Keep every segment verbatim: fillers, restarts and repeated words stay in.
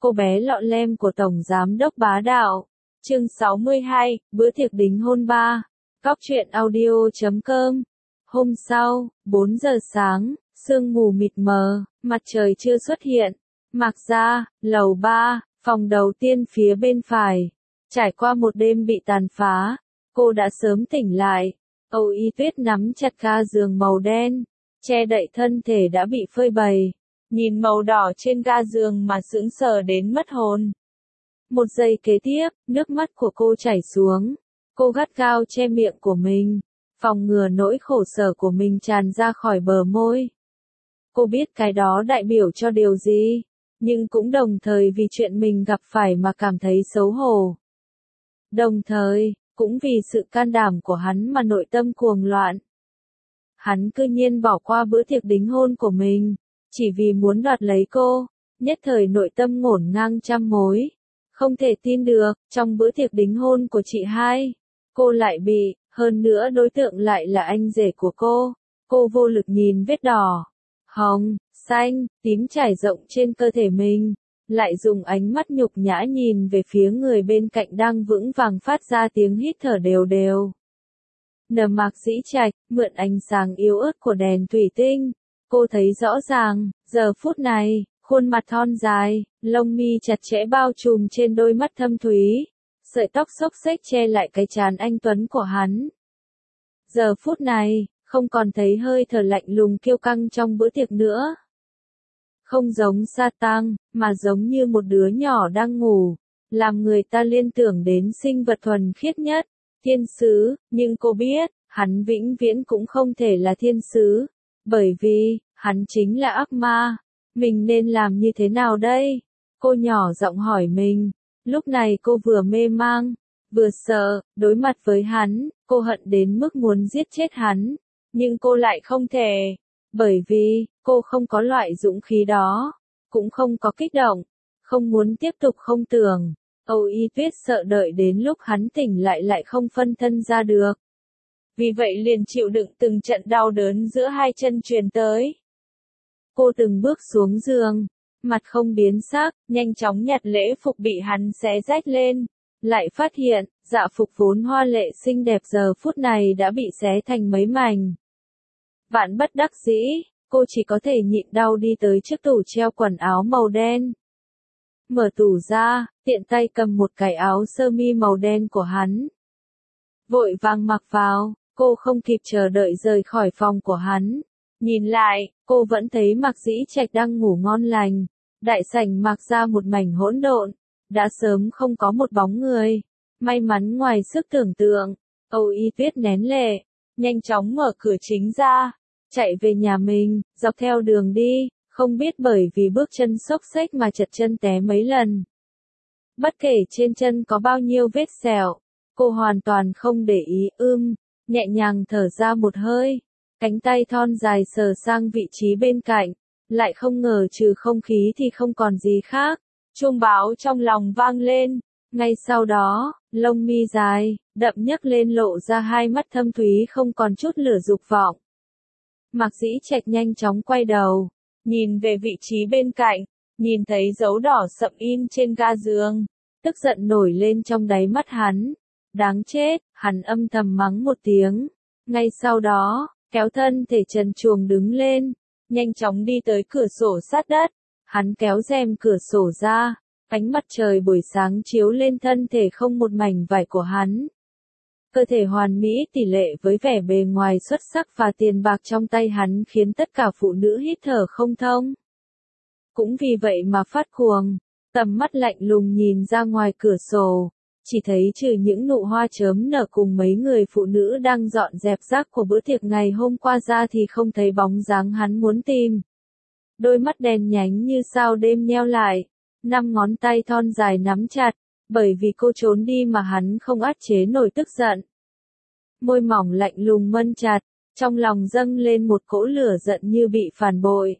cô bé lọ lem của Tổng Giám đốc bá đạo. Chương sáu mươi hai, bữa tiệc đính hôn ba. Cóc truyện audio chấm com. Hôm sau, bốn giờ sáng, sương mù mịt mờ, mặt trời chưa xuất hiện. Mạc gia, lầu ba, phòng đầu tiên phía bên phải. Trải qua một đêm bị tàn phá, cô đã sớm tỉnh lại. Âu Y Tuyết nắm chặt ga giường màu đen, che đậy thân thể đã bị phơi bày. Nhìn màu đỏ trên ga giường mà sững sờ đến mất hồn. Một giây kế tiếp, nước mắt của cô chảy xuống. Cô gắt gao che miệng của mình, phòng ngừa nỗi khổ sở của mình tràn ra khỏi bờ môi. Cô biết cái đó đại biểu cho điều gì, nhưng cũng đồng thời vì chuyện mình gặp phải mà cảm thấy xấu hổ. Đồng thời, cũng vì sự can đảm của hắn mà nội tâm cuồng loạn. Hắn cư nhiên bỏ qua bữa tiệc đính hôn của mình, chỉ vì muốn đoạt lấy cô, nhất thời nội tâm ngổn ngang trăm mối. Không thể tin được, trong bữa tiệc đính hôn của chị hai, cô lại bị, hơn nữa đối tượng lại là anh rể của cô. Cô vô lực nhìn vết đỏ, hồng, xanh, tím trải rộng trên cơ thể mình, lại dùng ánh mắt nhục nhã nhìn về phía người bên cạnh đang vững vàng phát ra tiếng hít thở đều đều. Nở Mạc Dĩ Trạch, mượn ánh sáng yếu ớt của đèn thủy tinh, cô thấy rõ ràng, giờ phút này, khuôn mặt thon dài, lông mi chặt chẽ bao trùm trên đôi mắt thâm thúy, sợi tóc xốc xếch che lại cái trán anh tuấn của hắn. Giờ phút này, không còn thấy hơi thở lạnh lùng kiêu căng trong bữa tiệc nữa. Không giống sa tăng, mà giống như một đứa nhỏ đang ngủ, làm người ta liên tưởng đến sinh vật thuần khiết nhất, thiên sứ, nhưng cô biết, hắn vĩnh viễn cũng không thể là thiên sứ, bởi vì, hắn chính là ác ma. Mình nên làm như thế nào đây? Cô nhỏ giọng hỏi mình. Lúc này cô vừa mê mang, vừa sợ, đối mặt với hắn, cô hận đến mức muốn giết chết hắn. Nhưng cô lại không thể, bởi vì, cô không có loại dũng khí đó, cũng không có kích động, không muốn tiếp tục không tưởng. Âu Y Tuyết sợ đợi đến lúc hắn tỉnh lại lại không phân thân ra được. Vì vậy liền chịu đựng từng trận đau đớn giữa hai chân truyền tới. Cô từng bước xuống giường, mặt không biến sắc, nhanh chóng nhặt lễ phục bị hắn xé rách lên, lại phát hiện, dạ phục vốn hoa lệ xinh đẹp giờ phút này đã bị xé thành mấy mảnh. Vạn bất đắc dĩ, cô chỉ có thể nhịn đau đi tới trước tủ treo quần áo màu đen. Mở tủ ra, tiện tay cầm một cái áo sơ mi màu đen của hắn. Vội vàng mặc vào, cô không kịp chờ đợi rời khỏi phòng của hắn. Nhìn lại, cô vẫn thấy Mạc Dĩ Trạch đang ngủ ngon lành. Đại sảnh Mạc ra một mảnh hỗn độn, đã sớm không có một bóng người. May mắn ngoài sức tưởng tượng, Âu Y Tuyết nén lệ, nhanh chóng mở cửa chính ra, chạy về nhà mình, dọc theo đường đi, không biết bởi vì bước chân xốc xếch mà trật chân té mấy lần. Bất kể trên chân có bao nhiêu vết sẹo, cô hoàn toàn không để ý, ưm, nhẹ nhàng thở ra một hơi. Cánh tay thon dài sờ sang vị trí bên cạnh, lại không ngờ trừ không khí thì không còn gì khác. Chuông báo trong lòng vang lên, ngay sau đó, lông mi dài, đậm nhấc lên lộ ra hai mắt thâm thúy không còn chút lửa dục vọng. Mạc Dĩ Trạch nhanh chóng quay đầu, nhìn về vị trí bên cạnh, nhìn thấy dấu đỏ sậm in trên ga giường, tức giận nổi lên trong đáy mắt hắn. Đáng chết, hắn âm thầm mắng một tiếng, ngay sau đó, kéo thân thể trần truồng đứng lên, nhanh chóng đi tới cửa sổ sát đất, hắn kéo rèm cửa sổ ra, ánh mặt trời buổi sáng chiếu lên thân thể không một mảnh vải của hắn. Cơ thể hoàn mỹ tỷ lệ với vẻ bề ngoài xuất sắc và tiền bạc trong tay hắn khiến tất cả phụ nữ hít thở không thông. Cũng vì vậy mà phát cuồng, tầm mắt lạnh lùng nhìn ra ngoài cửa sổ. Chỉ thấy trừ những nụ hoa chớm nở cùng mấy người phụ nữ đang dọn dẹp rác của bữa tiệc ngày hôm qua ra thì không thấy bóng dáng hắn muốn tìm. Đôi mắt đèn nhánh như sao đêm nheo lại, năm ngón tay thon dài nắm chặt, bởi vì cô trốn đi mà hắn không áp chế nổi tức giận. Môi mỏng lạnh lùng mân chặt, trong lòng dâng lên một cỗ lửa giận như bị phản bội.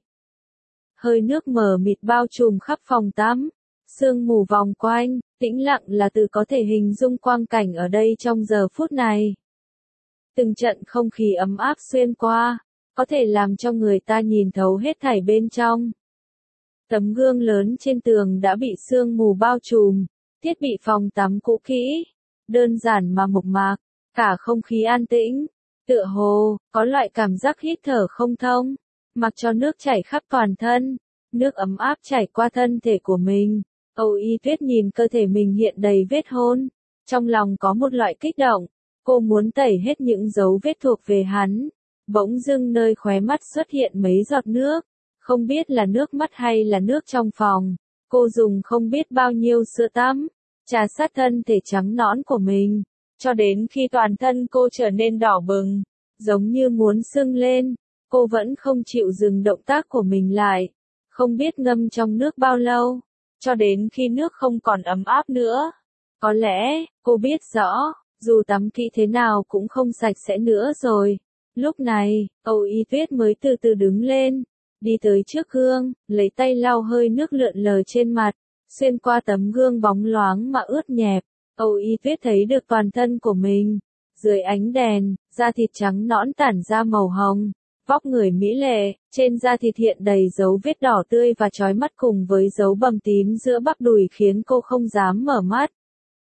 Hơi nước mờ mịt bao trùm khắp phòng tắm. Sương mù vòng quanh, tĩnh lặng là từ có thể hình dung quang cảnh ở đây trong giờ phút này. Từng trận không khí ấm áp xuyên qua, có thể làm cho người ta nhìn thấu hết thảy bên trong. Tấm gương lớn trên tường đã bị sương mù bao trùm, thiết bị phòng tắm cũ kỹ, đơn giản mà mộc mạc, cả không khí an tĩnh, tựa hồ, có loại cảm giác hít thở không thông, mặc cho nước chảy khắp toàn thân, nước ấm áp chảy qua thân thể của mình. Âu Y Tuyết nhìn cơ thể mình hiện đầy vết hôn, trong lòng có một loại kích động, cô muốn tẩy hết những dấu vết thuộc về hắn. Bỗng dưng nơi khóe mắt xuất hiện mấy giọt nước, không biết là nước mắt hay là nước trong phòng. Cô dùng không biết bao nhiêu sữa tắm, trà sát thân thể trắng nõn của mình, cho đến khi toàn thân cô trở nên đỏ bừng, giống như muốn sưng lên. Cô vẫn không chịu dừng động tác của mình lại, không biết ngâm trong nước bao lâu, cho đến khi nước không còn ấm áp nữa. Có lẽ, cô biết rõ, dù tắm kỹ thế nào cũng không sạch sẽ nữa rồi. Lúc này, Âu Y Tuyết mới từ từ đứng lên, đi tới trước gương, lấy tay lau hơi nước lượn lờ trên mặt, xuyên qua tấm gương bóng loáng mà ướt nhẹp. Âu Y Tuyết thấy được toàn thân của mình, dưới ánh đèn, da thịt trắng nõn tản ra màu hồng, vóc người mỹ lệ, trên da thịt hiện đầy dấu vết đỏ tươi và chói mắt cùng với dấu bầm tím giữa bắp đùi khiến cô không dám mở mắt.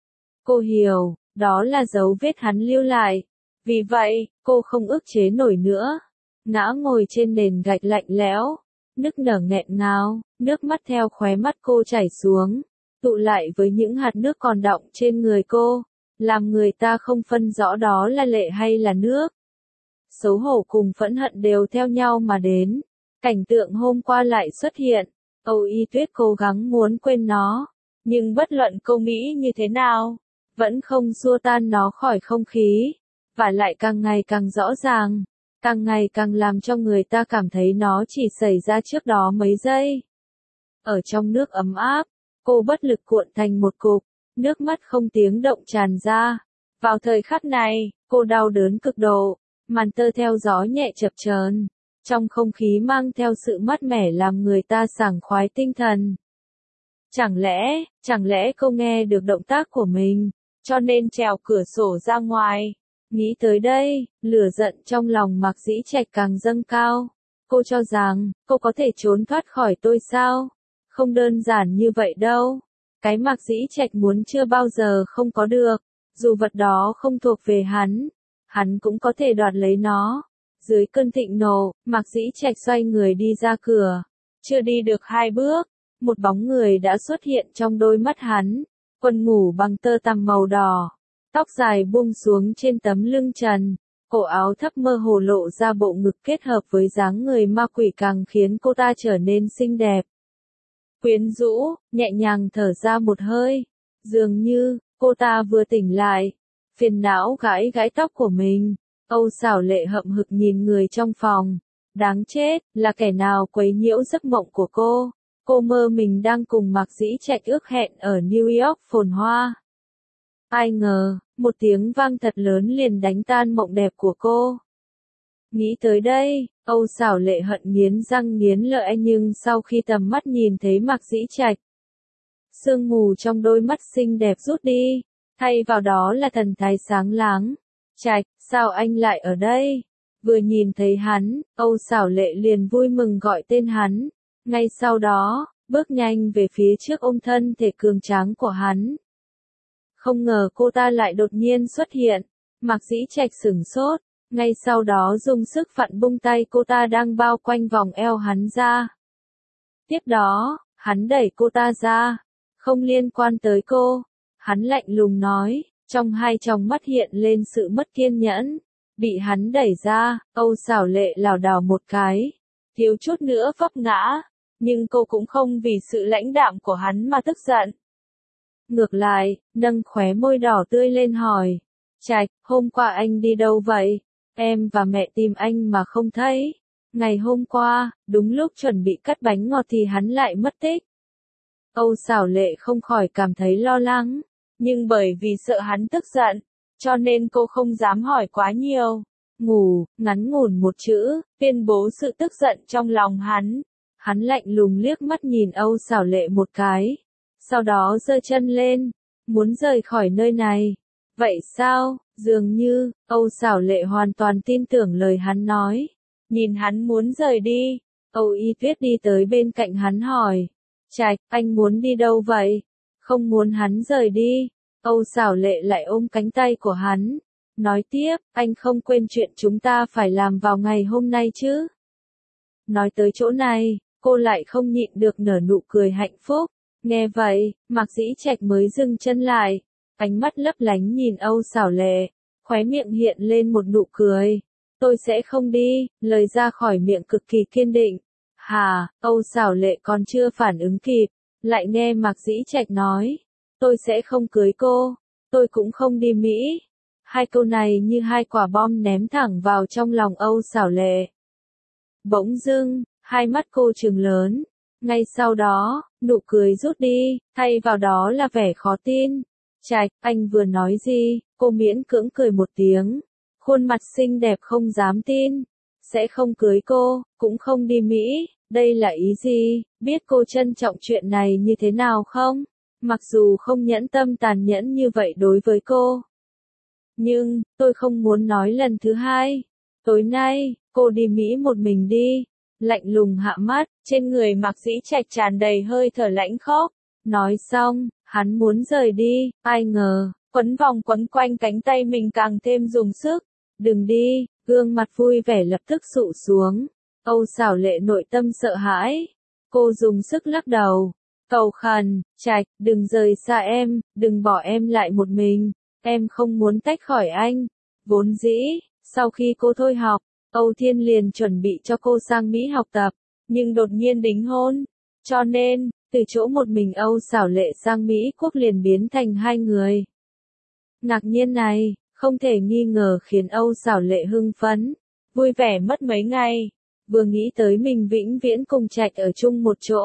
Cô hiểu, đó là dấu vết hắn lưu lại. Vì vậy, cô không ức chế nổi nữa, ngã ngồi trên nền gạch lạnh lẽo, nức nở nghẹn ngào, nước mắt theo khóe mắt cô chảy xuống, tụ lại với những hạt nước còn đọng trên người cô, làm người ta không phân rõ đó là lệ hay là nước. Xấu hổ cùng phẫn hận đều theo nhau mà đến, cảnh tượng hôm qua lại xuất hiện. Âu Y Tuyết cố gắng muốn quên nó, nhưng bất luận cô nghĩ như thế nào, vẫn không xua tan nó khỏi không khí, và lại càng ngày càng rõ ràng, càng ngày càng làm cho người ta cảm thấy nó chỉ xảy ra trước đó mấy giây. Ở trong nước ấm áp, cô bất lực cuộn thành một cục, nước mắt không tiếng động tràn ra. Vào thời khắc này, cô đau đớn cực độ, màn tơ theo gió nhẹ chập chờn, trong không khí mang theo sự mát mẻ làm người ta sảng khoái tinh thần. Chẳng lẽ, chẳng lẽ cô nghe được động tác của mình, cho nên trèo cửa sổ ra ngoài? Nghĩ tới đây, lửa giận trong lòng Mạc Dĩ Trạch càng dâng cao. Cô cho rằng, cô có thể trốn thoát khỏi tôi sao? Không đơn giản như vậy đâu. Cái Mạc Dĩ Trạch muốn chưa bao giờ không có được. Dù vật đó không thuộc về hắn, hắn cũng có thể đoạt lấy nó. Dưới cơn thịnh nộ, Mạc Dĩ Trạch xoay người đi ra cửa. Chưa đi được hai bước, một bóng người đã xuất hiện trong đôi mắt hắn. Quần ngủ bằng tơ tằm màu đỏ, tóc dài buông xuống trên tấm lưng trần, cổ áo thấp mơ hồ lộ ra bộ ngực kết hợp với dáng người ma quỷ càng khiến cô ta trở nên xinh đẹp. Quyến rũ, nhẹ nhàng thở ra một hơi, dường như, cô ta vừa tỉnh lại, phiền não gãi gãi tóc của mình. Âu Xảo Lệ hậm hực nhìn người trong phòng, đáng chết, là kẻ nào quấy nhiễu giấc mộng của cô. Cô mơ mình đang cùng Mạc Dĩ Trạch ước hẹn ở New York phồn hoa. Ai ngờ, một tiếng vang thật lớn liền đánh tan mộng đẹp của cô. Nghĩ tới đây, Âu Xảo Lệ hận nghiến răng nghiến lợi nhưng sau khi tầm mắt nhìn thấy Mạc Dĩ Trạch, sương mù trong đôi mắt xinh đẹp rút đi, thay vào đó là thần thái sáng láng. Trạch, sao anh lại ở đây? Vừa nhìn thấy hắn, Âu Xảo Lệ liền vui mừng gọi tên hắn. Ngay sau đó, bước nhanh về phía trước ôm thân thể cường tráng của hắn. Không ngờ cô ta lại đột nhiên xuất hiện. Mạc Dĩ Trạch sửng sốt, ngay sau đó dùng sức vặn bung tay cô ta đang bao quanh vòng eo hắn ra. Tiếp đó, hắn đẩy cô ta ra, không liên quan tới cô. Hắn lạnh lùng nói, trong hai tròng mắt hiện lên sự mất kiên nhẫn. Bị hắn đẩy ra, Âu Xảo Lệ lảo đảo một cái, thiếu chút nữa vấp ngã. Nhưng cô cũng không vì sự lãnh đạm của hắn mà tức giận. Ngược lại, nâng khóe môi đỏ tươi lên hỏi. Trạch, hôm qua anh đi đâu vậy? Em và mẹ tìm anh mà không thấy. Ngày hôm qua, đúng lúc chuẩn bị cắt bánh ngọt thì hắn lại mất tích. Âu Xảo Lệ không khỏi cảm thấy lo lắng. Nhưng bởi vì sợ hắn tức giận, cho nên cô không dám hỏi quá nhiều. Ngủ, ngắn ngủn một chữ, tuyên bố sự tức giận trong lòng hắn. Hắn lạnh lùng liếc mắt nhìn Âu Xảo Lệ một cái, sau đó giơ chân lên, muốn rời khỏi nơi này. Vậy sao? Dường như, Âu Xảo Lệ hoàn toàn tin tưởng lời hắn nói. Nhìn hắn muốn rời đi, Âu Y Tuyết đi tới bên cạnh hắn hỏi, Trạch, anh muốn đi đâu vậy? Không muốn hắn rời đi. Âu Xảo Lệ lại ôm cánh tay của hắn. Nói tiếp, anh không quên chuyện chúng ta phải làm vào ngày hôm nay chứ? Nói tới chỗ này, cô lại không nhịn được nở nụ cười hạnh phúc. Nghe vậy, Mạc Dĩ Trạch mới dừng chân lại. Ánh mắt lấp lánh nhìn Âu Xảo Lệ. Khóe miệng hiện lên một nụ cười. Tôi sẽ không đi, lời ra khỏi miệng cực kỳ kiên định. Hà, Âu Xảo Lệ còn chưa phản ứng kịp. Lại nghe Mạc Dĩ Trạch nói. Tôi sẽ không cưới cô. Tôi cũng không đi Mỹ. Hai câu này như hai quả bom ném thẳng vào trong lòng Âu Xảo Lệ. Bỗng dưng, hai mắt cô trừng lớn. Ngay sau đó, nụ cười rút đi, thay vào đó là vẻ khó tin. Trạch, anh vừa nói gì? Cô miễn cưỡng cười một tiếng. Khuôn mặt xinh đẹp không dám tin. Sẽ không cưới cô, cũng không đi Mỹ. Đây là ý gì? Biết cô trân trọng chuyện này như thế nào không? Mặc dù không nhẫn tâm tàn nhẫn như vậy đối với cô. Nhưng, tôi không muốn nói lần thứ hai. Tối nay, cô đi Mỹ một mình đi. Lạnh lùng hạ mắt, trên người Mạc Dĩ Trạch tràn đầy hơi thở lãnh khốc. Nói xong, hắn muốn rời đi, ai ngờ, quấn vòng quấn quanh cánh tay mình càng thêm dùng sức. Đừng đi, gương mặt vui vẻ lập tức sụ xuống. Âu Xảo Lệ nội tâm sợ hãi. Cô dùng sức lắc đầu. Cầu khẩn, Trạch, đừng rời xa em, đừng bỏ em lại một mình. Em không muốn tách khỏi anh. Vốn dĩ, sau khi cô thôi học, Âu Thiên liền chuẩn bị cho cô sang Mỹ học tập, nhưng đột nhiên đính hôn. Cho nên, từ chỗ một mình Âu Xảo Lệ sang Mỹ Quốc liền biến thành hai người. Ngạc nhiên này, không thể nghi ngờ khiến Âu Xảo Lệ hưng phấn, vui vẻ mất mấy ngày. Vừa nghĩ tới mình vĩnh viễn cùng Trạch ở chung một chỗ,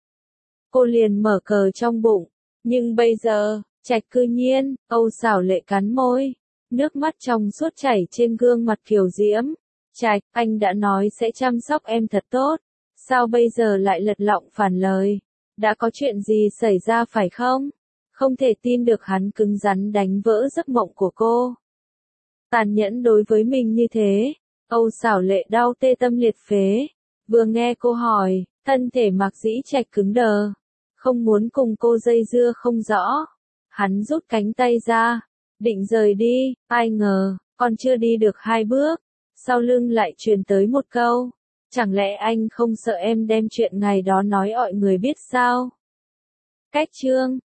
cô liền mở cờ trong bụng. Nhưng bây giờ, Trạch cư nhiên, Âu Xảo Lệ cắn môi, nước mắt trong suốt chảy trên gương mặt kiều diễm. Trạch, anh đã nói sẽ chăm sóc em thật tốt, sao bây giờ lại lật lọng phản lời? Đã có chuyện gì xảy ra phải không? Không thể tin được hắn cứng rắn đánh vỡ giấc mộng của cô. Tàn nhẫn đối với mình như thế, Âu Xảo Lệ đau tê tâm liệt phế. Vừa nghe cô hỏi, thân thể Mạc Dĩ Trạch cứng đờ, không muốn cùng cô dây dưa không rõ. Hắn rút cánh tay ra, định rời đi, ai ngờ, còn chưa đi được hai bước, sau lưng lại truyền tới một câu. Chẳng lẽ anh không sợ em đem chuyện ngày đó nói mọi người biết sao? Cách chương